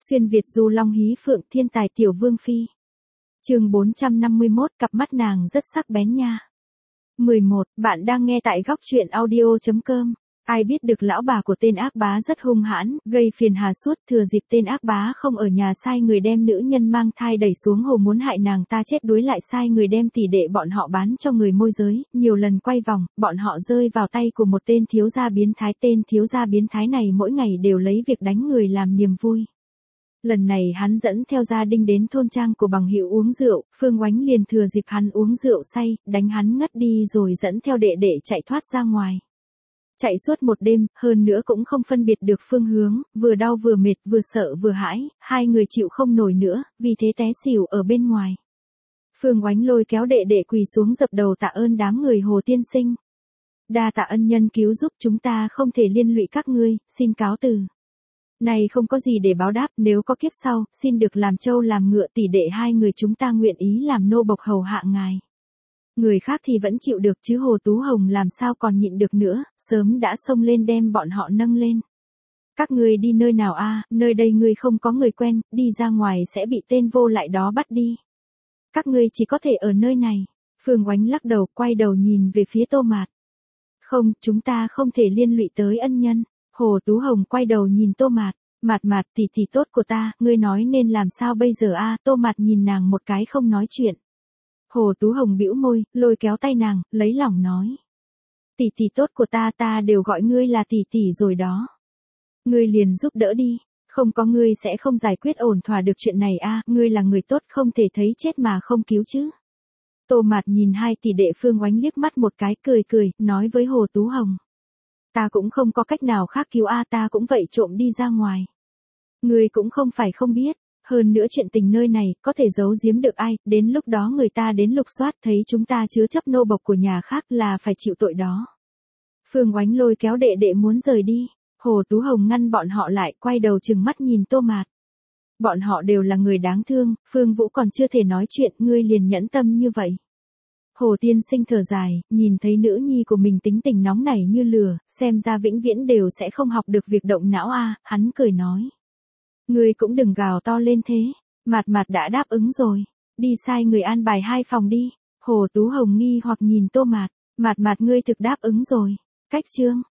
Xuyên Việt du long hí phượng thiên tài tiểu vương phi. Chương 451, cặp mắt nàng rất sắc bén nha. 11, bạn đang nghe tại góc truyện audio.com. Ai biết được lão bà của tên ác bá rất hung hãn, gây phiền hà suốt, thừa dịp tên ác bá không ở nhà sai người đem nữ nhân mang thai đẩy xuống hồ muốn hại nàng ta chết đuối, lại sai người đem tỷ đệ bọn họ bán cho người môi giới, nhiều lần quay vòng, bọn họ rơi vào tay của một tên thiếu gia biến thái. Tên thiếu gia biến thái này mỗi ngày đều lấy việc đánh người làm niềm vui. Lần này hắn dẫn theo gia đình đến thôn trang của bằng hữu uống rượu, Phương Oánh liền thừa dịp hắn uống rượu say, đánh hắn ngất đi rồi dẫn theo đệ đệ chạy thoát ra ngoài. Chạy suốt một đêm, hơn nữa cũng không phân biệt được phương hướng, vừa đau vừa mệt, vừa sợ vừa hãi, hai người chịu không nổi nữa, vì thế té xỉu ở bên ngoài. Phương Oánh lôi kéo đệ đệ quỳ xuống dập đầu tạ ơn đám người Hồ tiên sinh. Đa tạ ân nhân cứu giúp, chúng ta không thể liên lụy các ngươi, xin cáo từ. Này không có gì để báo đáp, nếu có kiếp sau, xin được làm trâu làm ngựa, tỷ đệ hai người chúng ta nguyện ý làm nô bộc hầu hạ ngài. Người khác thì vẫn chịu được chứ Hồ Tú Hồng làm sao còn nhịn được nữa, sớm đã xông lên đem bọn họ nâng lên. Các ngươi đi nơi nào a? Nơi đây ngươi không có người quen, đi ra ngoài sẽ bị tên vô lại đó bắt đi. Các ngươi chỉ có thể ở nơi này. Phương Oánh lắc đầu, quay đầu nhìn về phía Tô Mạt. Không, chúng ta không thể liên lụy tới ân nhân. Hồ Tú Hồng quay đầu nhìn Tô Mạt. Mạt tỷ tỷ tốt của ta, ngươi nói nên làm sao bây giờ a? Tô Mạt nhìn nàng một cái không nói chuyện. Hồ Tú Hồng bĩu môi, lôi kéo tay nàng, lấy lòng nói. Tỷ tỷ tốt của ta đều gọi ngươi là tỷ tỷ rồi đó. Ngươi liền giúp đỡ đi, không có ngươi sẽ không giải quyết ổn thỏa được chuyện này a. Ngươi là người tốt, không thể thấy chết mà không cứu chứ. Tô Mạt nhìn hai tỷ đệ Phương Oánh liếc mắt một cái, cười, nói với Hồ Tú Hồng. Ta cũng không có cách nào khác cứu a, ta cũng vậy trộm đi ra ngoài. Ngươi cũng không phải không biết. Hơn nữa chuyện tình nơi này, có thể giấu giếm được ai, đến lúc đó người ta đến lục soát thấy chúng ta chứa chấp nô bộc của nhà khác là phải chịu tội đó. Phương Oánh lôi kéo đệ đệ muốn rời đi, Hồ Tú Hồng ngăn bọn họ lại, quay đầu trừng mắt nhìn Tô Mạt. Bọn họ đều là người đáng thương, Phương Vũ còn chưa thể nói chuyện, ngươi liền nhẫn tâm như vậy. Hồ tiên sinh thở dài, nhìn thấy nữ nhi của mình tính tình nóng nảy như lửa, xem ra vĩnh viễn đều sẽ không học được việc động não a. Hắn cười nói. Ngươi cũng đừng gào to lên thế, Mạt đã đáp ứng rồi, đi sai người an bài 2 phòng đi. Hồ Tú Hồng nghi hoặc nhìn Tô Mạt, Mạt ngươi thực đáp ứng rồi, cách chương.